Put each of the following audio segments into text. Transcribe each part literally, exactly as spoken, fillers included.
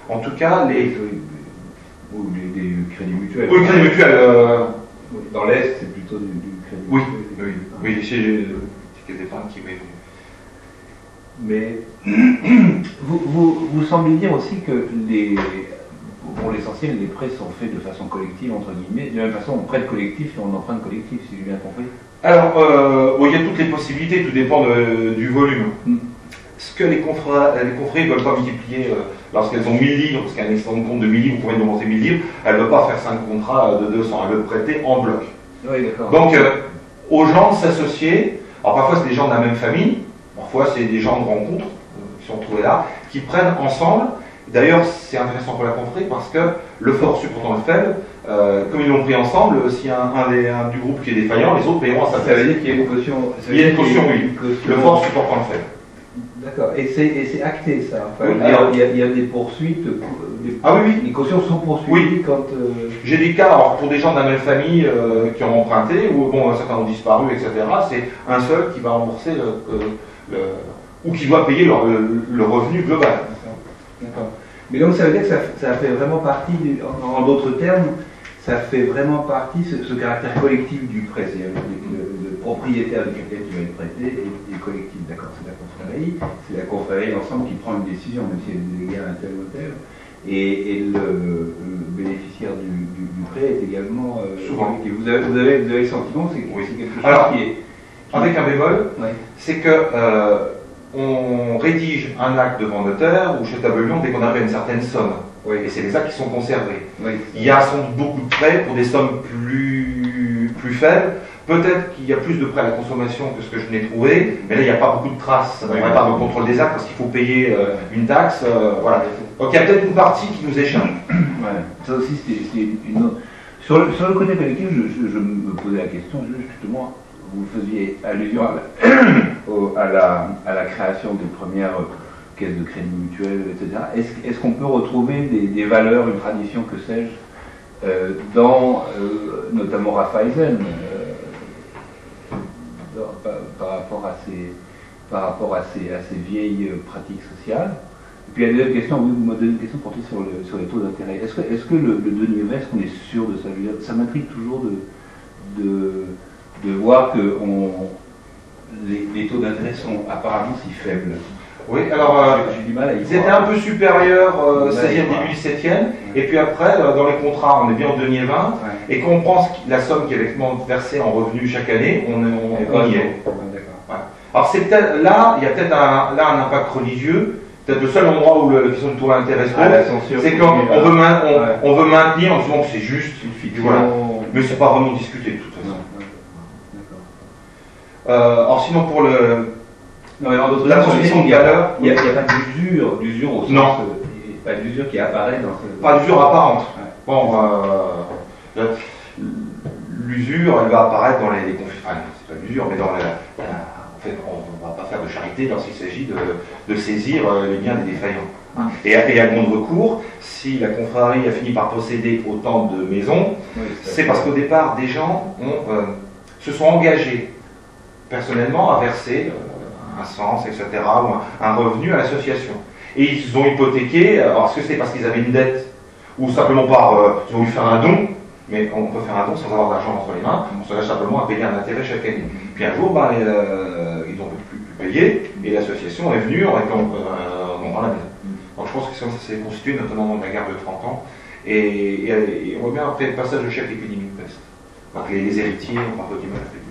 En tout cas, les... Ou des, des crédits mutuels. Oui, crédits mutuels. Euh... Dans l'Est, c'est plutôt du, du crédit oui, mutuel. Oui, oui, chez des banques qui... Mais vous, vous, vous semblez dire aussi que les, pour l'essentiel, les prêts sont faits de façon collective, entre guillemets. De la même façon, on prête collectif et on emprunte collectif, si j'ai bien compris. Alors, euh, bon, il y a toutes les possibilités, tout dépend de, du volume. Mm. Ce que les confrères ne veulent pas multiplier, euh, lorsqu'elles ont mille livres, parce qu'il y a un excédent de compte de mille livres, vous pouvez demander mille livres, elles ne veulent pas faire cinq contrats de deux cents, elles veulent prêter en bloc. Oui, d'accord. Donc, euh, aux gens de s'associer, alors parfois c'est des gens de la même famille, parfois c'est des gens de rencontre, euh, qui sont trouvés là, qui prennent ensemble. D'ailleurs, c'est intéressant pour la confrérie parce que le fort supportant le faible, euh, comme ils l'ont pris ensemble, s'il y a un, un, des, un du groupe qui est défaillant, les autres paieront à sa place. Ça veut dire qu'il y a une caution. Il y a une caution, oui. Le fort supportant le faible. D'accord. Et c'est acté, ça. Enfin, oui, il, y a, il, y a, il y a des poursuites. Des, ah oui, oui. Les cautions sont poursuivies oui. quand. Euh... J'ai des cas, alors, pour des gens de la même famille euh, qui ont emprunté, ou bon, certains ont disparu, et cetera. C'est un seul qui va rembourser le, le, le, ou qui doit payer leur, le, le revenu global. D'accord. Mais donc ça veut dire que ça, ça fait vraiment partie, du, en, en d'autres termes, ça fait vraiment partie, ce, ce caractère collectif du prêt. C'est-à-dire le, le, le propriétaire de quelqu'un qui va être prêté et le collectif. D'accord, c'est la confrérie. C'est la confrérie ensemble qui prend une décision, même si elle est déléguée à un tel ou tel. Et, et le, le bénéficiaire du, du, du prêt est également euh, souvent. Et vous avez, vous, avez, vous avez le sentiment, c'est oui. quelque chose Alors, qui est. Qui avec un bémol, ouais. c'est que. Euh, on rédige un acte devant notaire ou chez Tabellion dès qu'on arrive à une certaine somme. Oui. Et c'est les actes qui sont conservés. Oui. Il y a sans doute beaucoup de prêts pour des sommes plus, plus faibles. Peut-être qu'il y a plus de prêts à la consommation que ce que je n'ai trouvé, mais là il n'y a pas beaucoup de traces. Ça ne devrait pas de contrôle des actes parce qu'il faut payer euh, une taxe. Euh, voilà. Donc il y a peut-être une partie qui nous échappe. Ouais. Ça aussi c'est une autre. Sur le, sur le côté collectif, je, je, je me posais la question justement. Vous faisiez allusion à la, à la, à la création des premières caisses de crédit mutuel, et cetera. Est-ce est-ce qu'on peut retrouver des, des valeurs, une tradition, que sais-je, euh, dans euh, notamment Raiffeisen, euh, par, par rapport à ces, par rapport à ces, à ces vieilles pratiques sociales? Et puis la deuxième question, oui, vous m'avez donné une question portée sur, le, sur les taux d'intérêt. Est-ce que, est-ce que le, le denier vert, est-ce qu'on est sûr de ça? Ça m'intrigue toujours de, de de voir que on, les, les taux d'intérêt sont apparemment si faibles. Oui, alors euh, j'ai du mal à y ils étaient un peu supérieurs euh, seizième, ouais. début dix-septième, ouais. Et puis après, euh, dans les contrats, on est bien au denier vingt, ouais. Et quand on pense la somme qui est effectivement versée en revenus chaque année, on, on, on y est. Ouais. Alors c'est peut-être là, il y a peut-être un, là un impact religieux. Peut-être le seul endroit où le, la question de taux d'intérêt se pose, c'est quand on veut, main, on, ouais. on veut maintenir en disant que c'est juste, voilà. Mais c'est pas vraiment discuté de toute façon. Euh, alors sinon pour le non, mais en d'autres la transmission de valeur, il n'y a, a, a pas d'usure, d'usure au sens non, euh, pas d'usure qui apparaît dans ce... pas d'usure apparente. Ouais. Bon, euh, l'usure, elle va apparaître dans les, les conflits. Enfin, c'est pas l'usure, mais dans la, la, en fait, on ne va pas faire de charité lorsqu'il s'agit de, de saisir les biens des défaillants. Ouais. Et, et à bon de recours, si la confrérie a fini par posséder autant de maisons, oui, c'est parce qu'au départ, des gens ont, euh, se sont engagés personnellement à verser euh, un sens, et cetera, ou un, un revenu à l'association. Et ils ont hypothéqué, alors est-ce que c'est parce qu'ils avaient une dette, ou simplement par, euh, ils ont voulu faire un don, mais on peut faire un don sans avoir d'argent entre les mains, on s'engage simplement à payer un intérêt chaque année. Puis un jour, ben, euh, ils n'ont plus, plus payé, et l'association est venue en réclamant euh, la maison. Donc je pense que ça s'est constitué notamment dans la guerre de trente ans, et, et, et on voit bien après le passage de chef l'épidémie de peste. Donc les, les héritiers ont un peu du mal à payer.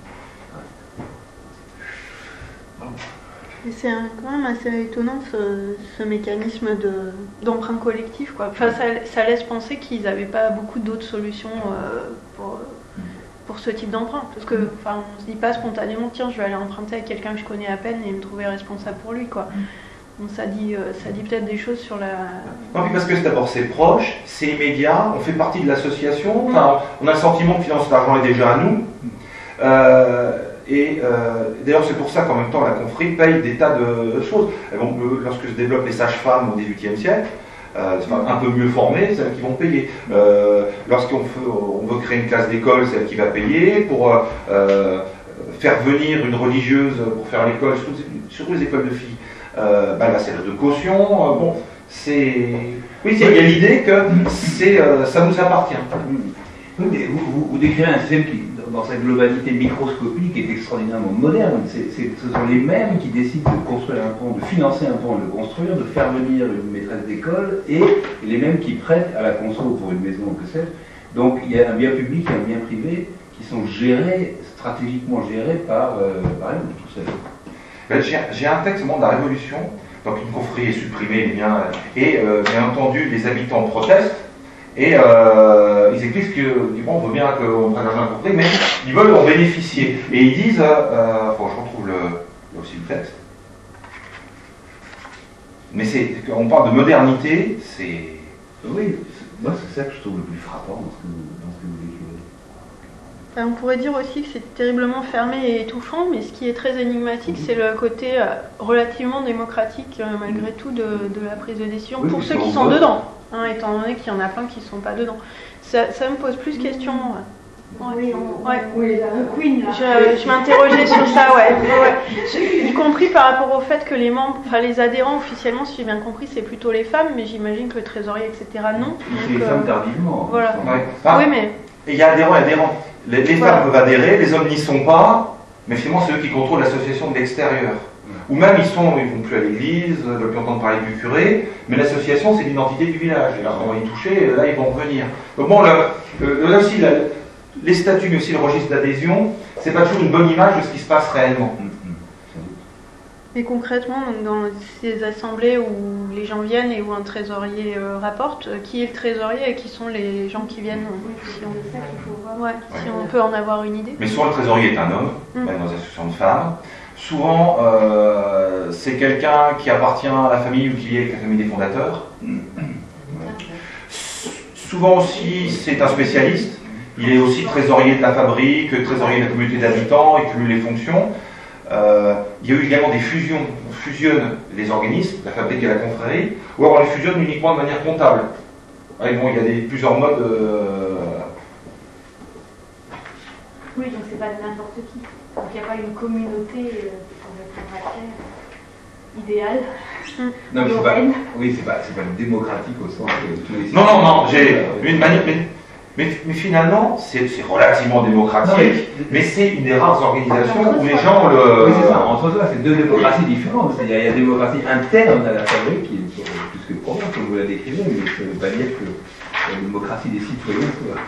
C'est quand même assez étonnant ce, ce mécanisme d'emprunt collectif, quoi. Enfin, ça, ça laisse penser qu'ils n'avaient pas beaucoup d'autres solutions euh, pour, pour ce type d'emprunt. Parce que, enfin, on ne se dit pas spontanément, tiens, je vais aller emprunter à quelqu'un que je connais à peine et me trouver responsable pour lui, quoi. Donc ça dit, euh, ça dit peut-être des choses sur la... Non, mais parce que d'abord c'est proche, c'est immédiat, on fait partie de l'association, enfin, on a le sentiment que finalement cet argent est déjà à nous. Euh, Et euh, d'ailleurs, c'est pour ça qu'en même temps, la confrérie paye des tas de choses. Bon, lorsque se développent les sages-femmes au dix-huitième siècle, euh, un peu mieux formées, c'est elles qui vont payer. Euh, Lorsqu'on on veut créer une classe d'école, c'est elle qui va payer. Pour euh, faire venir une religieuse pour faire l'école, surtout les écoles de filles, euh, bah, elle va servir de caution. Euh, bon, c'est... Oui, il y a l'idée que c'est, euh, ça nous appartient. Vous, vous, vous décrivez un système qui, dans sa globalité microscopique, est extraordinairement moderne. C'est, c'est, ce sont les mêmes qui décident de construire un pont, de financer un pont, de le construire, de faire venir une maîtresse d'école, et les mêmes qui prêtent à la conso pour une maison, que sais-je. Donc il y a un bien public et un bien privé qui sont gérés, stratégiquement gérés par, euh, par eux, tout ça. Ben, j'ai, j'ai un texte au moment de la Révolution, donc une confrérie est supprimée, les biens, et euh, bien entendu les habitants protestent, et euh, ils expliquent que bon, on veut bien qu'on prenne l'argent de la confrérie, mais ils veulent en bénéficier. Et ils disent, euh, bon, je retrouve le, là aussi le texte, mais c'est, on parle de modernité, c'est... Oui, moi c'est ça que je trouve le plus frappant dans ce que vous, dans ce que vous décrivez. On pourrait dire aussi que c'est terriblement fermé et étouffant, mais ce qui est très énigmatique, c'est le côté relativement démocratique, malgré tout, de, de la prise de décision, oui, pour ceux qui sont vote. dedans, hein, étant donné qu'il y en a plein qui ne sont pas dedans. Ça, ça me pose plus de questions. Ouais. Oui, on, ouais. oui, la Queen, là. Je, je m'interrogeais sur ça, ouais. ouais. Je, y compris par rapport au fait que les membres, enfin les adhérents officiellement, si j'ai bien compris, c'est plutôt les femmes, mais j'imagine que le trésorier, et cetera, non. C'est les euh, femmes tardivement. Voilà. Ouais. Ah, oui, mais... Et il y a adhérents et adhérents. Les, les voilà. femmes peuvent adhérer, les hommes n'y sont pas, mais finalement c'est eux qui contrôlent l'association de l'extérieur. Ou même ils sont, ils vont plus à l'église, ils ne veulent plus entendre parler du curé, mais l'association c'est l'identité du village. Et là on va y toucher, là ils vont revenir. Donc bon, là, là aussi, là, les statuts, mais aussi le registre d'adhésion, c'est pas toujours une bonne image de ce qui se passe réellement. Mais concrètement, donc dans ces assemblées où les gens viennent et où un trésorier euh, rapporte, euh, qui est le trésorier et qui sont les gens qui viennent euh, si, on... Ouais, si on peut en avoir une idée. Mais souvent le trésorier est un homme, mm. même dans les associations de femmes. Souvent, euh, c'est quelqu'un qui appartient à la famille ou qui est avec la famille des fondateurs. Mm. Souvent aussi, c'est un spécialiste. Il est aussi trésorier de la fabrique, trésorier de la communauté d'habitants, il cumule les fonctions. Euh, il y a eu également des fusions, on fusionne les organismes, la fabrique et la confrérie, ou alors on les fusionne uniquement de manière comptable. Et bon, il y a des, plusieurs modes. Euh... Oui, donc c'est pas n'importe qui. Donc il n'y a pas une communauté euh, idéale. Non, mais c'est pas, oui, c'est pas, c'est pas démocratique au sens que tous les. Non, non, non, j'ai une manière. Mais, mais finalement, c'est, c'est relativement démocratique, non, mais, mais c'est une des rares organisations où les gens le... Oui, c'est ça, entre soi, c'est deux démocraties différentes. C'est-à-dire, il y a la démocratie interne à la fabrique, qui est plus que probable, comme vous la décrivez, mais ça ne veut pas dire que la démocratie des citoyens soit...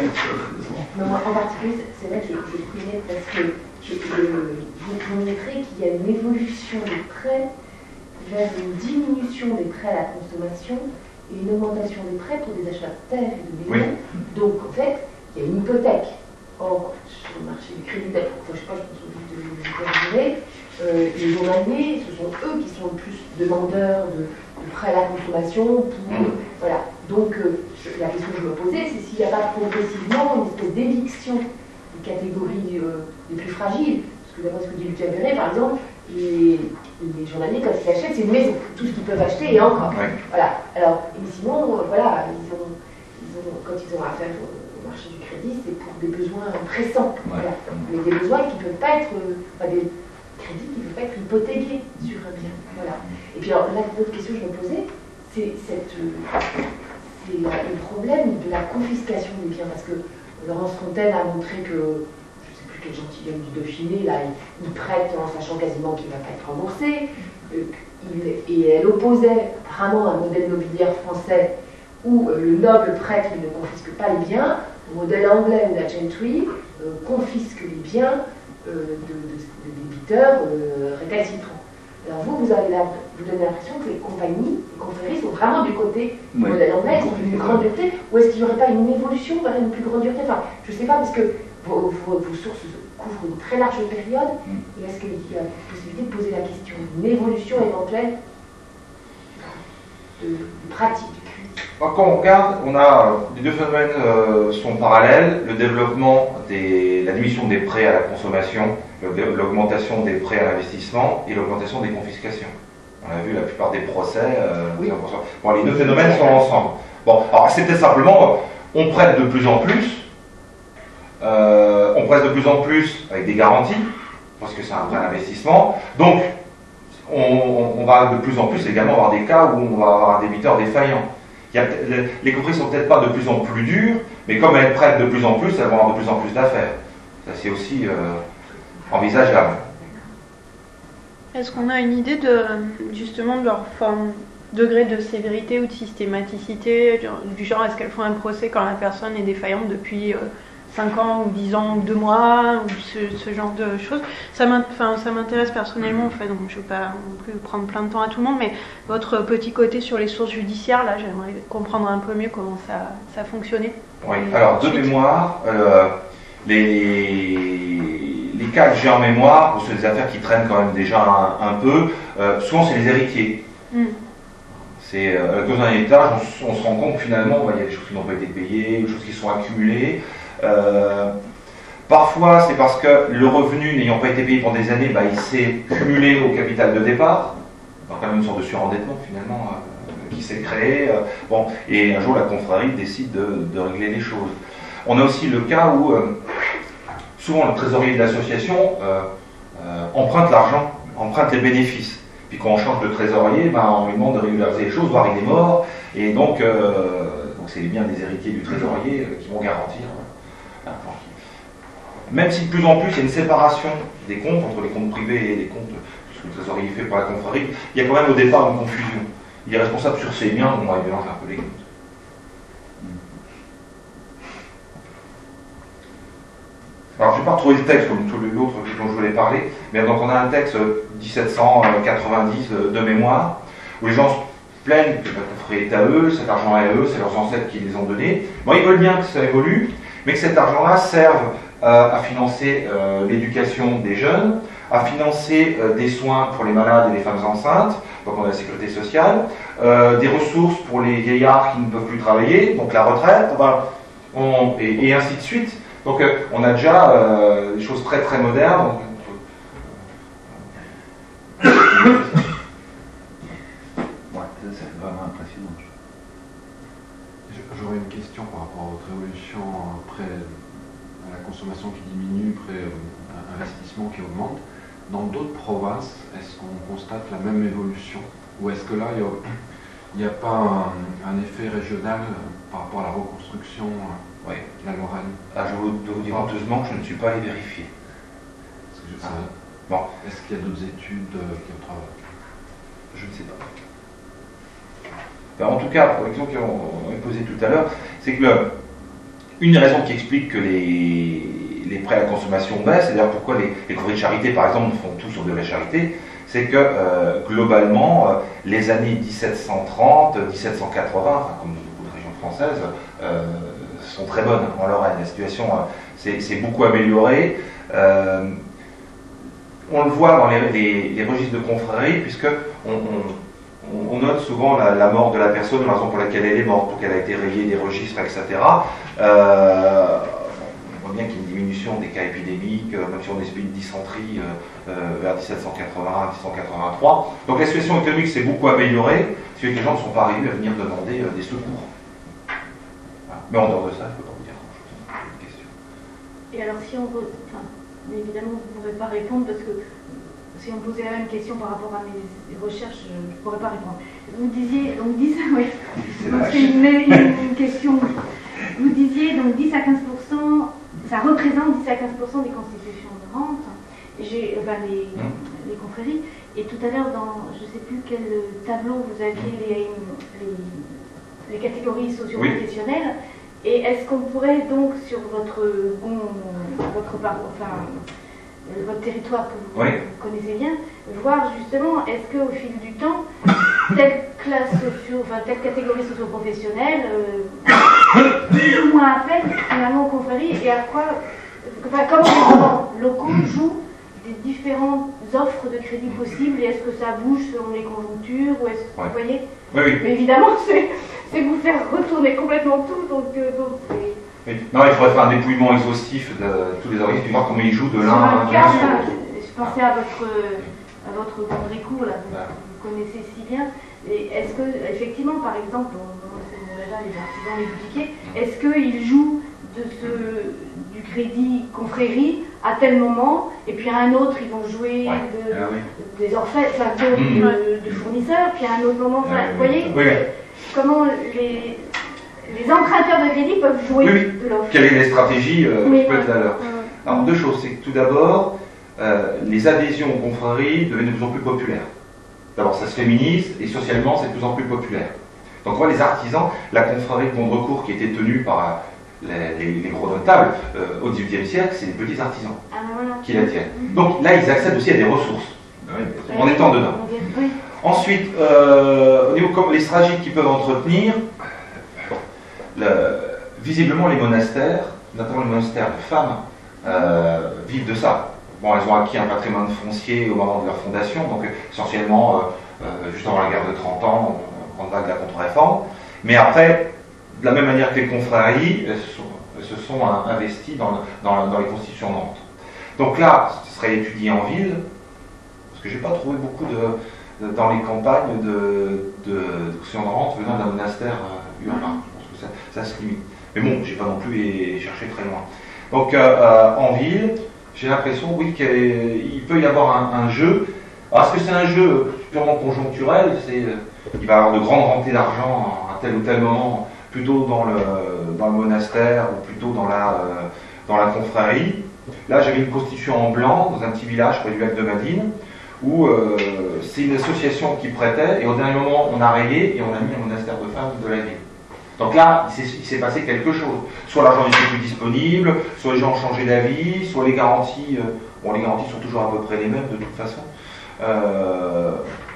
Non, en particulier, c'est vrai que je connais parce que je, je, vous montrez qu'il y a une évolution des prêts vers une diminution des prêts à la consommation et une augmentation des prêts pour des achats de terre et de maisons. Oui. Donc, en fait, il y a une hypothèque. Or, sur le marché du crédit, enfin, je sais pas, je pense que vous direz, euh, les journaliers, ce sont eux qui sont le plus demandeurs de, de prêts à la consommation. Pour, voilà. Donc, euh, je, la question que je me posais, c'est s'il n'y a pas progressivement une espèce d'éviction des catégories euh, les plus fragiles. Parce que d'après ce que dit Lucien Perret, par exemple, les, les journaliers, quand ils achètent, c'est une maison. Tout ce qu'ils peuvent acheter et encore. Ouais. Voilà. Alors, et sinon, euh, voilà, ils ont, ils ont, quand ils ont affaire au, au marché du crédit, c'est pour des besoins pressants. Ouais. Voilà. Mais des besoins qui ne peuvent pas être, euh, enfin, des crédits qui ne peuvent pas être hypothéqués sur un bien. Voilà. Et puis, alors, là, l'autre question que je me posais, c'est cette, euh, c'est le problème de la confiscation des biens. Parce que Laurence Fontaine a montré que quel gentilhomme du Dauphiné, là, il, il prête en sachant quasiment qu'il ne va pas être remboursé. Euh, il, et elle opposait apparemment un modèle mobilier français où euh, le noble prêtre ne confisque pas les biens, le modèle anglais où la gentry euh, confisque les biens euh, de, de, de débiteurs euh, récalcitrants. Alors vous, vous avez la, vous donnez l'impression que les compagnies, les confréries sont vraiment du côté du oui. modèle anglais, ils ont une grande dureté, ou est-ce qu'il n'y aurait pas une évolution vers une plus grande dureté? Enfin, je ne sais pas, parce que Vos, vos, vos sources couvrent une très large période, et est-ce qu'il y a la possibilité de poser la question d'une évolution éventuelle de, de pratique du crédit? Quand on regarde, on a, les deux phénomènes euh, sont parallèles, le développement, des, la diminution des prêts à la consommation, le, l'augmentation des prêts à l'investissement et l'augmentation des confiscations. On a vu la plupart des procès, euh, oui. Bon, les deux phénomènes sont ensemble. Bon, alors c'est peut-être simplement, on prête de plus en plus, Euh, on presse de plus en plus avec des garanties, parce que c'est un vrai investissement. Donc, on, on va de plus en plus également avoir des cas où on va avoir un débiteur défaillant. Il y a, les confréries sont peut-être pas de plus en plus dures, mais comme elles prêtent de plus en plus, elles vont avoir de plus en plus d'affaires. Ça, c'est aussi euh, envisageable. Est-ce qu'on a une idée de, justement, de leur forme, degré de sévérité ou de systématicité, du genre, est-ce qu'elles font un procès quand la personne est défaillante depuis euh, cinq ans ou dix ans ou deux mois, ou ce, ce genre de choses? Ça m'intéresse personnellement, en fait, donc je ne veux pas non plus prendre plein de temps à tout le monde, mais votre petit côté sur les sources judiciaires, là, j'aimerais comprendre un peu mieux comment ça, ça fonctionnait. Oui, alors de mémoire, euh, les, les cas que j'ai en mémoire, bon, c'est des affaires qui traînent quand même déjà un, un peu, euh, souvent c'est les héritiers. Mm. C'est euh, à cause d'un héritage, on, on se rend compte que finalement, bah, il y a des choses qui n'ont pas été payées, des choses qui sont accumulées. Euh, parfois, c'est parce que le revenu n'ayant pas été payé pendant des années, bah, il s'est cumulé au capital de départ. Donc, quand même une sorte de surendettement finalement euh, qui s'est créé. Euh, bon, et un jour, la confrérie décide de, de régler les choses. On a aussi le cas où euh, souvent le trésorier de l'association euh, euh, emprunte l'argent, emprunte les bénéfices. Puis quand on change de trésorier, ben, on lui demande de régulariser les choses, voire il est mort. Et donc, euh, donc c'est les biens des héritiers du trésorier euh, qui vont garantir. Euh, même si de plus en plus il y a une séparation des comptes entre les comptes privés et les comptes, ce que le trésorier fait pour la confrérie, il y a quand même au départ une confusion. Il est responsable sur ses biens, donc on va mélanger un peu les comptes. Alors, je n'ai pas retrouvé le texte comme tous les autres dont je voulais parler, mais donc on a un texte dix-sept cent quatre-vingt-dix de mémoire, où les gens se plaignent que la confrérie est à eux, cet argent est à eux, c'est leurs ancêtres qui les ont donnés. Bon, ils veulent bien que ça évolue, mais que cet argent-là serve euh, à financer euh, l'éducation des jeunes, à financer euh, des soins pour les malades et les femmes enceintes, donc on a la sécurité sociale, euh, des ressources pour les vieillards qui ne peuvent plus travailler, donc la retraite, enfin, on, et, et ainsi de suite. Donc euh, on a déjà euh, des choses très très modernes. Donc, ouais, ça c'est vraiment impressionnant. J'aurais une question par rapport à votre évolution après la consommation qui diminue, après l'investissement qui augmente. Dans d'autres provinces, est-ce qu'on constate la même évolution? Ou est-ce que là, il n'y a, a pas un, un effet régional par rapport à la reconstruction? Oui. La Lorraine. Ah, je vous, vous dis honteusement que je ne suis pas allé vérifier. Est-ce que je ah. sais. Bon. Est-ce qu'il y a d'autres études euh, qui ont travaillé? Je ne sais pas. Alors, en tout cas, pour la question qu'on a posée tout à l'heure, c'est que le, une des raisons qui explique que les, les prêts à la consommation baissent, c'est d'ailleurs pourquoi les, les confréries de charité, par exemple, font tout sur de la charité, c'est que euh, globalement, euh, les années dix-sept cent trente, dix-sept cent quatre-vingts, enfin, comme dans beaucoup de régions françaises, euh, sont très bonnes en Lorraine. La situation euh, s'est beaucoup améliorée. Euh, on le voit dans les, les, les registres de confrérie, puisque on, on, on note souvent la, la mort de la personne, la raison pour laquelle elle est morte, pour qu'elle a été rayée des registres, et cetera. Euh, on voit bien qu'il y a une diminution des cas épidémiques, euh, même si on a subi une dysenterie euh, euh, vers dix-sept cent quatre-vingt-un, dix-sept cent quatre-vingt-trois. Donc la situation économique s'est beaucoup améliorée, ce qui fait que les gens ne sont pas arrivés à venir demander euh, des secours. Mais en dehors de ça, je ne peux pas vous dire grand-chose. Une question. Et alors, si on pose, enfin, évidemment, vous ne pourrez pas répondre parce que si on posait la même question par rapport à mes recherches, je ne pourrais pas répondre. Vous disiez, donc dix, oui, c'est une, une, une question. Vous disiez donc dix à quinze pour cent, ça représente dix à quinze pour cent des constitutions de rente, j'ai, enfin, les, les confréries. Et tout à l'heure, dans je ne sais plus quel tableau vous aviez les, les, les catégories socio-professionnelles. Oui. Et est-ce qu'on pourrait donc, sur votre, bon, votre, enfin, votre territoire que vous oui. connaissez bien, voir justement, est-ce qu'au fil du temps, telle classe socio, enfin, telle catégorie socio-professionnelle, euh, plus ou moins affecte finalement aux confréries, et à quoi, enfin, comment les gouvernements locaux jouent des différentes offres de crédit possibles, et est-ce que ça bouge selon les conjonctures, ou est-ce que, ouais. vous voyez oui, oui. Mais évidemment, c'est... c'est vous faire retourner complètement tout, donc, euh, donc c'est... Oui. Non, il faudrait faire un dépouillement exhaustif de tous les organismes, voir comment ils jouent de l'un à l'autre. Je pensais à votre, à votre Vendrécourt, là, que ouais. vous connaissez si bien. Et est-ce que, effectivement, par exemple, on, on, on, les artisans, les boutiquiers, est-ce qu'ils jouent de ce, du crédit confrérie à tel moment, et puis à un autre, ils vont jouer Ouais. de, Ah oui. des orphelins, enfin, de, Mmh. de, de fournisseurs, puis à un autre moment, enfin, Ouais, vous oui. voyez Oui, oui. comment les, les emprunteurs de crédit peuvent jouer Oui, oui. de l'offre. Quelles sont les stratégies euh, Oui, qui peuvent ouais. être la leur? Alors, deux choses. C'est que tout d'abord, euh, les adhésions aux confréries deviennent de plus en plus populaires. D'abord, ça se féminise et socialement, c'est de plus en plus populaire. Donc, on voit les artisans, la confrérie de Gondrecourt qui était tenue par les, les, les gros notables euh, au dix-huitième siècle, c'est les petits artisans Ah, voilà. qui la tiennent. Donc là, ils accèdent aussi à des ressources en étant dedans. Oui. Ensuite, euh, au niveau comme les stratégies qu'ils peuvent entretenir, le, visiblement les monastères, notamment les monastères de femmes, euh, vivent de ça. Bon, elles ont acquis un patrimoine foncier au moment de leur fondation, donc essentiellement euh, euh, juste avant la guerre de trente ans, grande vague de la contre-réforme. Mais après, de la même manière que les confréries, elles se sont, elles se sont euh, investies dans, dans, dans les constitutions de rente. Donc là, ce serait étudié en ville, parce que j'ai pas trouvé beaucoup de, de dans les campagnes de, de, de constitutions de rente venant d'un monastère euh, urbain. Je pense que ça, ça se limite. Mais bon, j'ai pas non plus cherché très loin. Donc euh, euh, en ville, j'ai l'impression, oui, qu'il peut y avoir un, un jeu. Alors, est-ce que c'est un jeu purement conjoncturel? C'est, il va y avoir de grandes rentrées d'argent à tel ou tel moment, plutôt dans le, dans le monastère ou plutôt dans la, euh, dans la confrérie. Là, j'avais une constitution en blanc dans un petit village près du lac de Madine, où euh, c'est une association qui prêtait, et au dernier moment, on a rayé et on a mis un monastère de femmes de la ville. Donc là, il s'est, il s'est passé quelque chose. Soit l'argent n'était plus disponible, soit les gens ont changé d'avis, soit les garanties, euh, bon, les garanties sont toujours à peu près les mêmes de toute façon. Euh,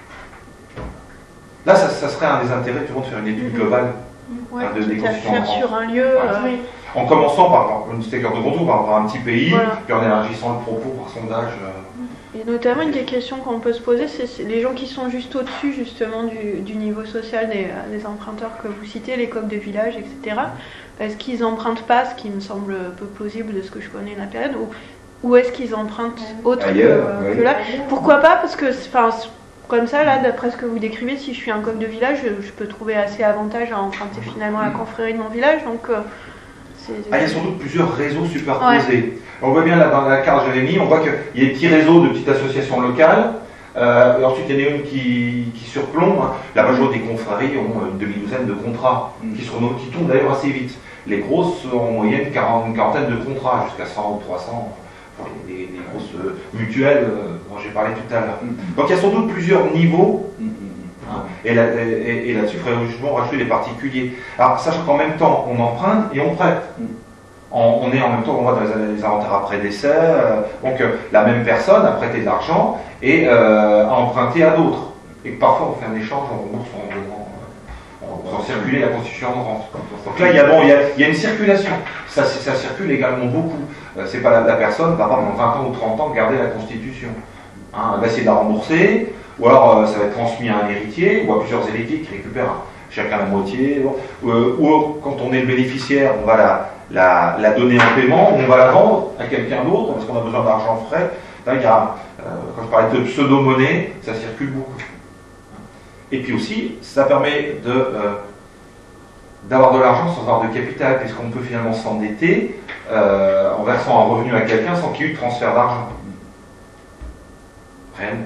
là, ça, ça serait un des intérêts tout le monde de faire une étude globale. Ouais, hein, de, des quitte à constitutions faire de rente. sur un lieu. Voilà. euh, En commençant par, par une secteur de contour, par, par un petit pays, Voilà. puis en élargissant le propos par sondage. euh, Et notamment, une des questions qu'on peut se poser, c'est c'est les gens qui sont juste au-dessus, justement, du, du niveau social des, des emprunteurs que vous citez, les coqs de village, et cetera. Est-ce qu'ils n'empruntent pas, ce qui me semble peu plausible de ce que je connais de la période, ou, ou est-ce qu'ils empruntent autre Ailleurs, que, oui. que là? Pourquoi pas? Parce que, enfin, comme ça, là, d'après ce que vous décrivez, si je suis un coq de village, je, je peux trouver assez avantage à emprunter finalement la confrérie de mon village, donc... euh, c'est- Ah, il y a sans doute plusieurs réseaux superposés. On voit bien là dans la carte que j'avais mis, on voit qu'il y a des petits réseaux de petites associations locales. Euh, et ensuite, il y en a une qui, qui surplombe. Hein. La majorité des confréries ont une demi-douzaine de contrats qui, sont, qui tombent d'ailleurs assez vite. Les grosses ont en moyenne quarante, une quarantaine de contrats, jusqu'à cent ou trois cents pour les, les, les grosses euh, mutuelles euh, dont j'ai parlé tout à l'heure. Donc il y a sans doute plusieurs niveaux. Hein, et, là, et, et là-dessus, il faudrait justement rajouter les particuliers. Alors, sachant qu'en même temps, on emprunte et on prête. On, on est en même temps, on voit dans les, les inventaires après décès, euh, donc euh, la même personne a prêté de l'argent et euh, a emprunté à d'autres. Et parfois, on fait un échange, on rembourse en donnant, en faisant circuler la constitution de rente. Donc là, il y a, bon, il y a, il y a une circulation. Ça, ça circule également beaucoup. Euh, c'est pas la, la personne va pas pendant vingt ans ou trente ans garder la constitution. Hein, elle va essayer de la rembourser, ou alors euh, ça va être transmis à un héritier, ou à plusieurs héritiers qui récupèrent chacun la moitié. Bon. Euh, ou quand on est le bénéficiaire, on va la, la, la donner en paiement, ou on va la vendre à quelqu'un d'autre parce qu'on a besoin d'argent frais. Là, il y a, euh, quand je parlais de pseudo-monnaie, ça circule beaucoup. Et puis aussi, ça permet de, euh, d'avoir de l'argent sans avoir de capital, puisqu'on peut finalement s'endetter euh, en versant un revenu à quelqu'un sans qu'il y ait eu de transfert d'argent. Réellement.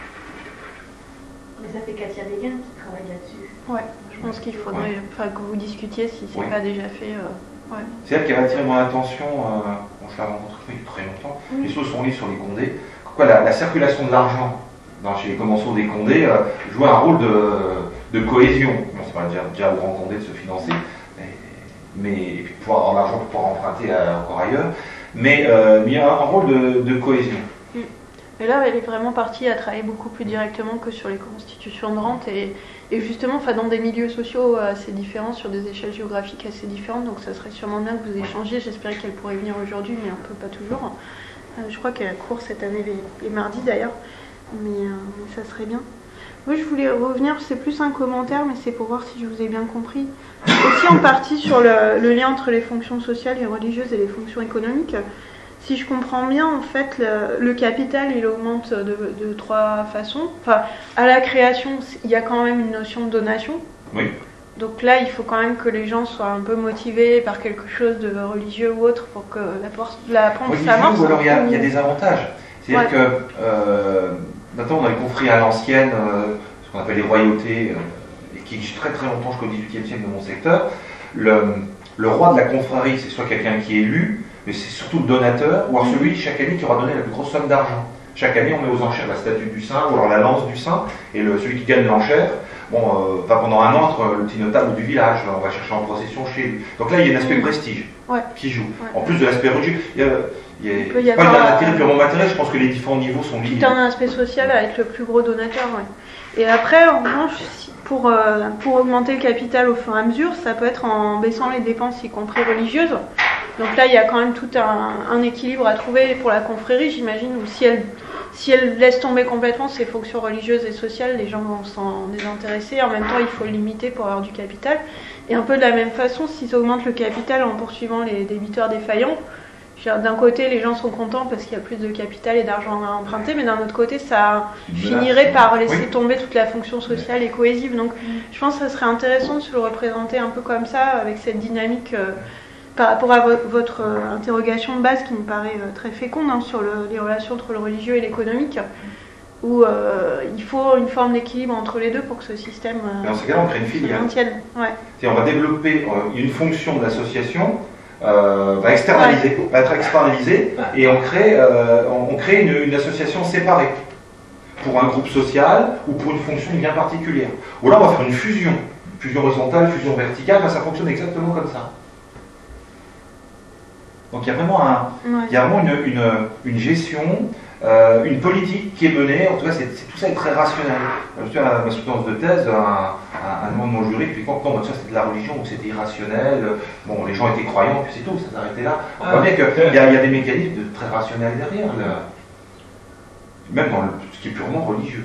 Mais ça fait Katia Béguin qui travaille là-dessus. Ouais, je pense qu'il faudrait enfin, que vous discutiez si c'est Oui. pas déjà fait. euh, ouais. C'est elle qui a attiré mon attention, euh, bon, je l'ai rencontrée il y a très longtemps, Mm. j'ai su son livre sur les Condés. Quoi, la, la circulation de l'argent dans, chez les commensaux des Condés euh, jouait un rôle de, de cohésion. Bon, c'est pas déjà, déjà au Grand Condé de se financer, mais, mais et puis pouvoir avoir l'argent pour pouvoir emprunter à, encore ailleurs, mais, euh, mais il y a un, un rôle de, de cohésion. Et là, elle est vraiment partie à travailler beaucoup plus directement que sur les constitutions de rente et, et justement enfin, dans des milieux sociaux assez différents, sur des échelles géographiques assez différentes. Donc ça serait sûrement bien que vous échangiez. J'espérais qu'elle pourrait venir aujourd'hui, mais un peu pas toujours. Euh, je crois qu'elle a cours cette année les, les mardis d'ailleurs, mais, euh, mais ça serait bien. Moi, je voulais revenir, c'est plus un commentaire, mais c'est pour voir si je vous ai bien compris. Aussi en partie sur le, le lien entre les fonctions sociales et religieuses et les fonctions économiques. Si je comprends bien, en fait, le, le capital, il augmente de, de trois façons. Enfin, à la création, il y a quand même une notion de donation. Oui. donc là, il faut quand même que les gens soient un peu motivés par quelque chose de religieux ou autre pour que la, la pente s'amorce. Ou alors il y, a, il y a des avantages. C'est-à-dire ouais. que euh, maintenant on a compris à l'ancienne euh, ce qu'on appelle les royautés, euh, et qui existent très très longtemps jusqu'au dix-huitième siècle dans mon secteur. Le, le roi de la confrérie, c'est soit quelqu'un qui est élu, mais c'est surtout le donateur, ou alors celui chaque année qui aura donné la plus grosse somme d'argent. Chaque année, on met aux enchères la statue du saint, ou alors la lance du saint, et le, celui qui gagne l'enchère, bon, euh, va pendant un an être le petit notable du village, là, on va chercher en procession chez lui. Donc là, il y a un aspect prestige ouais. qui joue. Ouais. En plus de l'aspect religieux, il y a, il y a, il y a pas de l'intérêt purement matériel, je pense que les différents niveaux sont liés. Tout un aspect social à être le plus gros donateur, ouais. Et après, en revanche, pour, euh, pour augmenter le capital au fur et à mesure, ça peut être en baissant les dépenses, y compris religieuses. Donc là, il y a quand même tout un, un équilibre à trouver pour la confrérie, j'imagine, où si elle, si elle laisse tomber complètement ses fonctions religieuses et sociales, les gens vont s'en désintéresser. En même temps, il faut le limiter pour avoir du capital. Et un peu de la même façon, si ça augmente le capital en poursuivant les débiteurs défaillants, d'un côté, les gens sont contents parce qu'il y a plus de capital et d'argent à emprunter, mais d'un autre côté, ça finirait par laisser oui. tomber toute la fonction sociale et cohésive. Donc, je pense que ça serait intéressant de se le représenter un peu comme ça, avec cette dynamique euh, par rapport à vo votre euh, interrogation de base qui me paraît euh, très féconde hein, sur le, les relations entre le religieux et l'économique, où euh, il faut une forme d'équilibre entre les deux pour que ce système euh, dans ce cas-là, on crée une filiale. Ouais. On va développer euh, une fonction de l'association. Euh, va externaliser, ouais. va être externalisé et on crée, euh, on crée une, une association séparée pour un groupe social ou pour une fonction bien particulière. Ou là on va faire une fusion, fusion horizontale, fusion verticale, ben, ça fonctionne exactement comme ça. Donc il y a vraiment, un, ouais. il y a vraiment une, une, une gestion, euh, une politique qui est menée, en tout cas c'est, c'est, tout ça est très rationnel. Je suis à ma soutenance de thèse, un, un, un demande de mon jury, puis quand on ça c'était de la religion, donc c'était irrationnel, bon les gens étaient croyants, puis c'est tout, ça s'arrêtait là. On ah, voit bien qu'il y, y a des mécanismes de, très rationnels derrière, là. Même dans le, ce qui est purement religieux.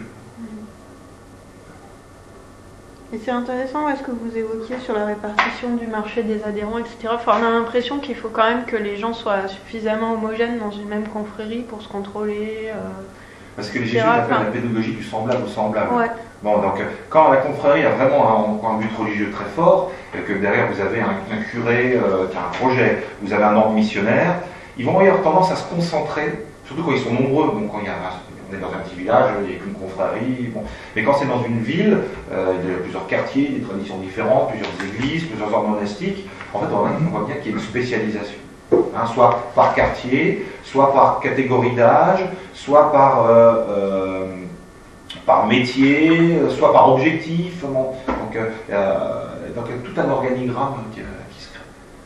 Et c'est intéressant ouais, ce que vous évoquiez sur la répartition du marché des adhérents, et cetera. Enfin, on a l'impression qu'il faut quand même que les gens soient suffisamment homogènes dans une même confrérie pour se contrôler. Euh, Parce que les jésuites appellent enfin, la pédagogie du semblable au semblable. Ouais. Bon, donc quand la confrérie a vraiment un, un but religieux très fort, et que derrière vous avez un, un curé euh, qui a un projet, vous avez un ordre missionnaire, ils vont avoir tendance à se concentrer, surtout quand ils sont nombreux, donc quand il y a on est dans un petit village, il n'y a qu'une confrérie, bon. Mais quand c'est dans une ville, euh, il y a plusieurs quartiers, des traditions différentes, plusieurs églises, plusieurs ordres monastiques, en fait on voit bien qu'il y a une spécialisation. Hein, soit par quartier, soit par catégorie d'âge, soit par, euh, euh, par métier, soit par objectif. Bon. Donc, euh, donc il y a tout un organigramme qui, qui se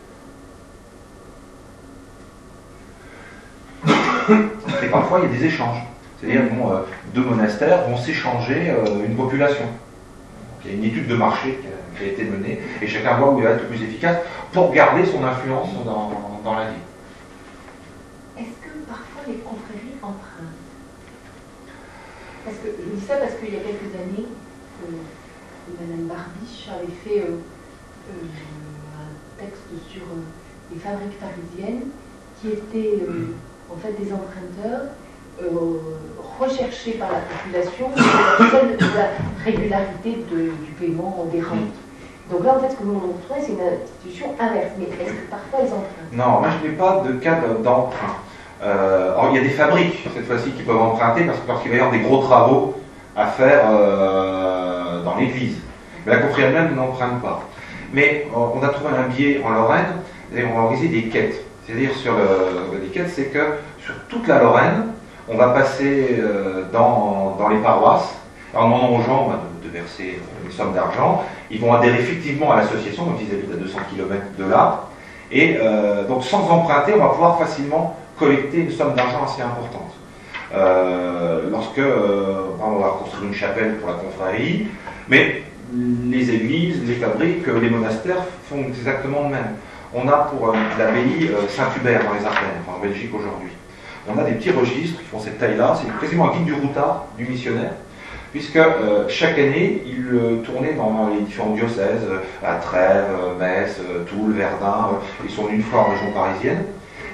crée. Et parfois il y a des échanges. C'est-à-dire que bon, euh, deux monastères vont s'échanger euh, une population. Donc, il y a une étude de marché qui a, qui a été menée et chacun voit où il va être le plus efficace pour garder son influence dans, dans la vie. Est-ce que parfois les confréries empruntent? Parce que, je dis ça parce qu'il y a quelques années, euh, Madame Barbiche avait fait euh, euh, un texte sur euh, les fabriques parisiennes qui étaient euh, en fait des emprunteurs Euh, recherché par la population pour la régularité de, du paiement des rentes. Donc là, en fait, ce que vous montrez, c'est une institution inverse. Mais est-ce que parfois ils empruntent? Non, moi je n'ai pas de cas d'emprunt. Euh, alors il y a des fabriques, cette fois-ci, qui peuvent emprunter parce, parce qu'il va y avoir des gros travaux à faire euh, dans l'église. Mais la confrérie elle-même n'emprunte pas. Mais on a trouvé un biais en Lorraine, et on va organiser des quêtes. C'est-à-dire sur le, des quêtes, c'est que sur toute la Lorraine, on va passer euh, dans, dans les paroisses en demandant aux gens bah, de, de verser une somme d'argent. Ils vont adhérer effectivement à l'association, donc ils habitent à deux cents kilomètres de là. Et euh, donc sans emprunter, on va pouvoir facilement collecter une somme d'argent assez importante. Euh, lorsque euh, on va construire une chapelle pour la confrérie, mais les églises, les fabriques, les monastères font exactement le même. On a pour euh, l'abbaye euh, Saint-Hubert dans les Ardennes, enfin, en Belgique aujourd'hui. On a des petits registres qui font cette taille-là, c'est quasiment un guide du routard du missionnaire, puisque euh, chaque année, il euh, tournait dans les différents diocèses, euh, à Trèves, euh, Metz, euh, Toul, Verdun, euh, ils sont une fois en région parisienne,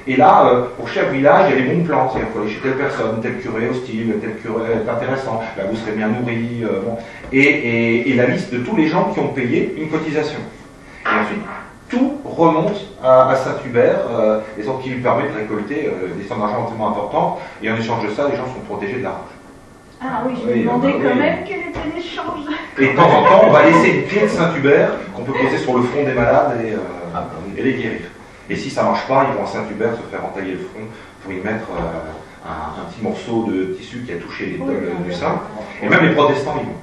Et là, euh, pour chaque village, il y a des bons plans. C'est-à-dire qu'il faut aller chez telle personne, tel curé hostile, tel curé est intéressant, là vous serez bien nourri. Euh, bon. et, et, et la liste de tous les gens qui ont payé une cotisation. Et ensuite, tout remonte à, à Saint-Hubert, euh, et donc qui lui permet de récolter euh, des sommes d'argent tellement importantes. Et en échange de ça, les gens sont protégés de la rage. Ah oui, je me Oui, demandais bah, quand oui. même quel était l'échange. Et de temps en temps, on va laisser une clé de Saint-Hubert qu'on peut poser sur le front des malades et, euh, et les guérir. Et si ça marche pas, ils vont à Saint-Hubert se faire entailler le front pour y mettre euh, un, un petit morceau de tissu qui a touché les tôles du sein. Et même les protestants y vont.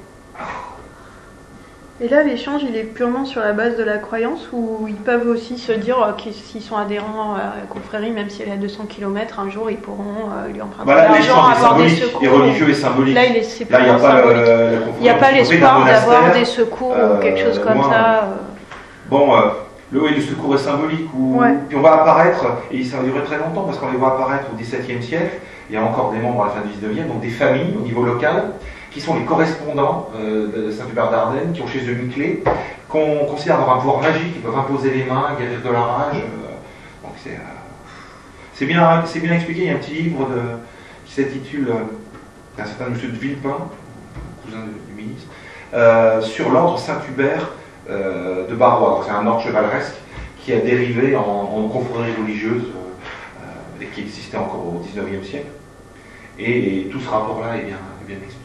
Et là, l'échange, il est purement sur la base de la croyance ou ils peuvent aussi se dire euh, que s'ils sont adhérents à la confrérie, même si elle est à deux cents kilomètres, un jour, ils pourront euh, lui emprunter Voilà, de l'argent, l'échange est avoir des symbolique, secours. et religieux et symbolique. Là, il est, c'est Là, il n'y a purement pas, symbolique. euh, la Il n'y a pas confrérie l'espoir d'un d'avoir monastère, des secours euh, ou quelque chose comme loin. ça. euh. Bon, euh, le, oui, le secours est symbolique. Où, Ouais. Puis on va apparaître, et ça va durer très longtemps parce qu'on les voit apparaître au dix-septième siècle. Il y a encore des membres à la fin du dix-neuvième, donc des familles au niveau local, qui sont les correspondants euh, de Saint-Hubert d'Ardenne, qui ont chez eux une clé, qu'on considère avoir un pouvoir magique, ils peuvent imposer les mains, guérir de la rage. Euh, donc c'est, euh, c'est, bien, c'est bien expliqué. Il y a un petit livre de, qui s'intitule euh, d'un certain monsieur de Villepin, cousin du, du ministre, euh, sur l'ordre Saint-Hubert euh, de Barrois. Donc c'est un ordre chevaleresque qui a dérivé en, en confrérie religieuse euh, euh, et qui existait encore au dix-neuvième siècle. Et, et tout ce rapport-là est bien, est bien expliqué.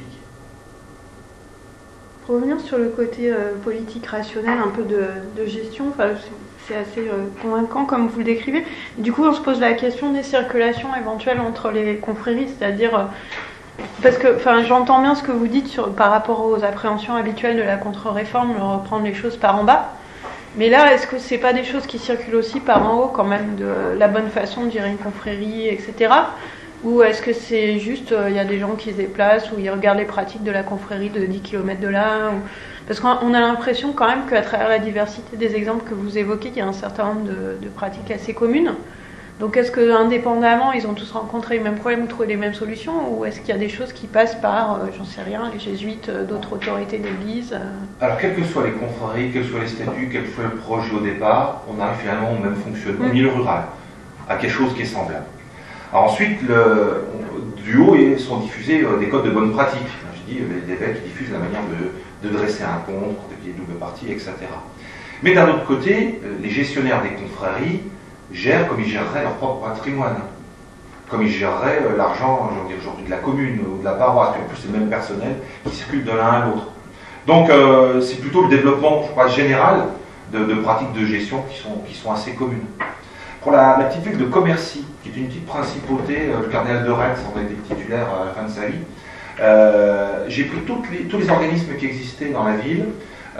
Pour revenir sur le côté euh, politique rationnel, un peu de, de gestion, enfin, c'est, c'est assez euh, convaincant comme vous le décrivez. Du coup, on se pose la question des circulations éventuelles entre les confréries, c'est-à-dire, euh, parce que enfin, j'entends bien ce que vous dites sur, par rapport aux appréhensions habituelles de la contre-réforme, de reprendre les choses par en bas. Mais là, est-ce que c'est pas des choses qui circulent aussi par en haut, quand même, de la bonne façon de gérer une confrérie, et cetera. Ou est-ce que c'est juste, il euh, y a des gens qui se déplacent, ou ils regardent les pratiques de la confrérie de dix kilomètres de là ou... Parce qu'on a l'impression quand même qu'à travers la diversité des exemples que vous évoquez, il y a un certain nombre de, de pratiques assez communes. Donc est-ce que indépendamment, ils ont tous rencontré les mêmes problèmes ou trouvé les mêmes solutions, ou est-ce qu'il y a des choses qui passent par, euh, j'en sais rien, les jésuites, euh, d'autres autorités d'église euh... Alors, quelles que soient les confréries, quels soient les statuts, quel soit le projet au départ, on arrive finalement au même fonctionnement, au milieu rural, à quelque chose qui est semblable. Alors ensuite, le, du haut sont diffusés euh, des codes de bonne pratique. Je dis, les évêques diffusent la manière de, de dresser un compte, des doubles parties, et cetera. Mais d'un autre côté, les gestionnaires des confréries gèrent comme ils géreraient leur propre patrimoine, comme ils géreraient euh, l'argent aujourd'hui de la commune ou de la paroisse, puis en plus c'est le même personnel qui circule de l'un à l'autre. Donc euh, c'est plutôt le développement, je crois, général de, de pratiques de gestion qui sont, qui sont assez communes. Pour la, la petite ville de Commercy, qui est une petite principauté, euh, le cardinal de Retz en a été titulaire à la fin de sa vie, euh, j'ai pris toutes les, tous les organismes qui existaient dans la ville,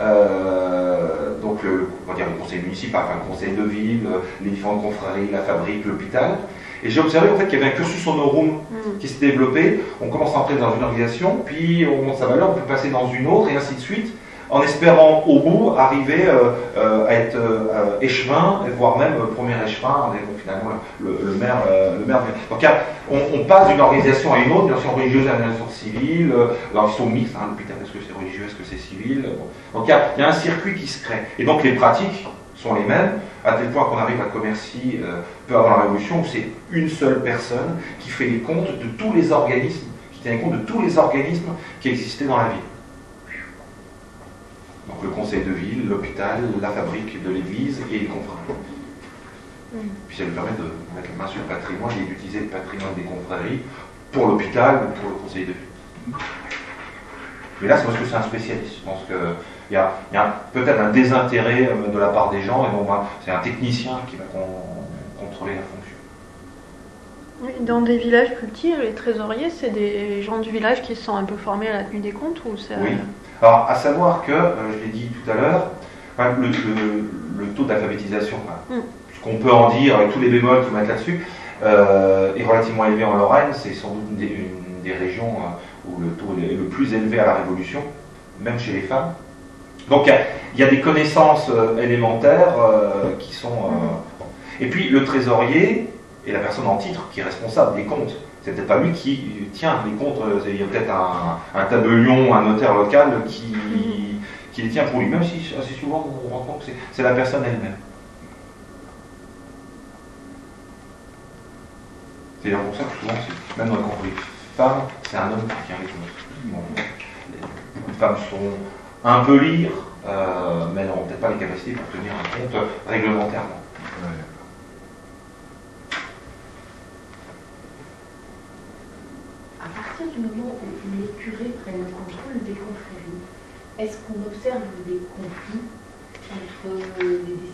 euh, donc le, on va dire le conseil municipal, enfin le conseil de ville, les différentes confréries, la fabrique, l'hôpital, et j'ai observé en fait qu'il y avait un cursus honorum mm. qui s'est développé. On commence à entrer dans une organisation, puis on monte sa valeur, on peut passer dans une autre, et ainsi de suite, en espérant au bout arriver euh, euh, à être euh, échevin, voire même euh, premier échevin, donc finalement le, le maire. Euh, le maire. Donc on, on passe d'une organisation à une autre, une organisation religieuse à une organisation civile, euh, l'organisation mixte, hein, l'hôpital, est-ce que c'est religieux, est-ce que c'est civil. Donc il y, a, il y a un circuit qui se crée. Et donc les pratiques sont les mêmes, à tel point qu'on arrive à Commercy euh, peu avant la Révolution, où c'est une seule personne qui fait les comptes de tous les organismes, qui tient compte de tous les organismes qui existaient dans la ville. Donc le conseil de ville, l'hôpital, la fabrique de l'église et les confréries. Mmh. Puis ça lui permet de mettre la main sur le patrimoine et d'utiliser le patrimoine des confréries pour l'hôpital ou pour le conseil de ville. Mais là, c'est parce que c'est un spécialiste. Je pense qu'il y a, y a peut-être un désintérêt de la part des gens, et donc c'est un technicien qui va con, contrôler la fonction. Oui, dans des villages plus petits, les trésoriers, c'est des gens du village qui se sont un peu formés à la tenue des comptes ou c'est... Oui. Alors, à savoir que, euh, je l'ai dit tout à l'heure, enfin, le, le, le taux d'alphabétisation, enfin, mm. ce qu'on peut en dire avec tous les bémols qu'il faut mettre là-dessus, euh, est relativement élevé en Lorraine. C'est sans doute une des, une des régions euh, où le taux est le plus élevé à la Révolution, même chez les femmes. Donc, il y, y a des connaissances euh, élémentaires euh, qui sont... Euh, mm. Et puis, le trésorier est la personne en titre qui est responsable des comptes. C'est peut-être pas lui qui tient les comptes, il y a peut-être un, un tabellion, un notaire local qui, qui les tient pour lui, même si assez souvent on rencontre que c'est la personne elle-même. C'est d'ailleurs pour ça que souvent, c'est- même dans les conflits femmes, c'est un homme qui tient les choses. Bon, les femmes sont un peu lire, euh, mais elles n'auront peut-être pas les capacités pour tenir un compte réglementairement. Ouais. À partir du moment où les curés prennent le contrôle des confréries, est-ce qu'on observe des conflits entre les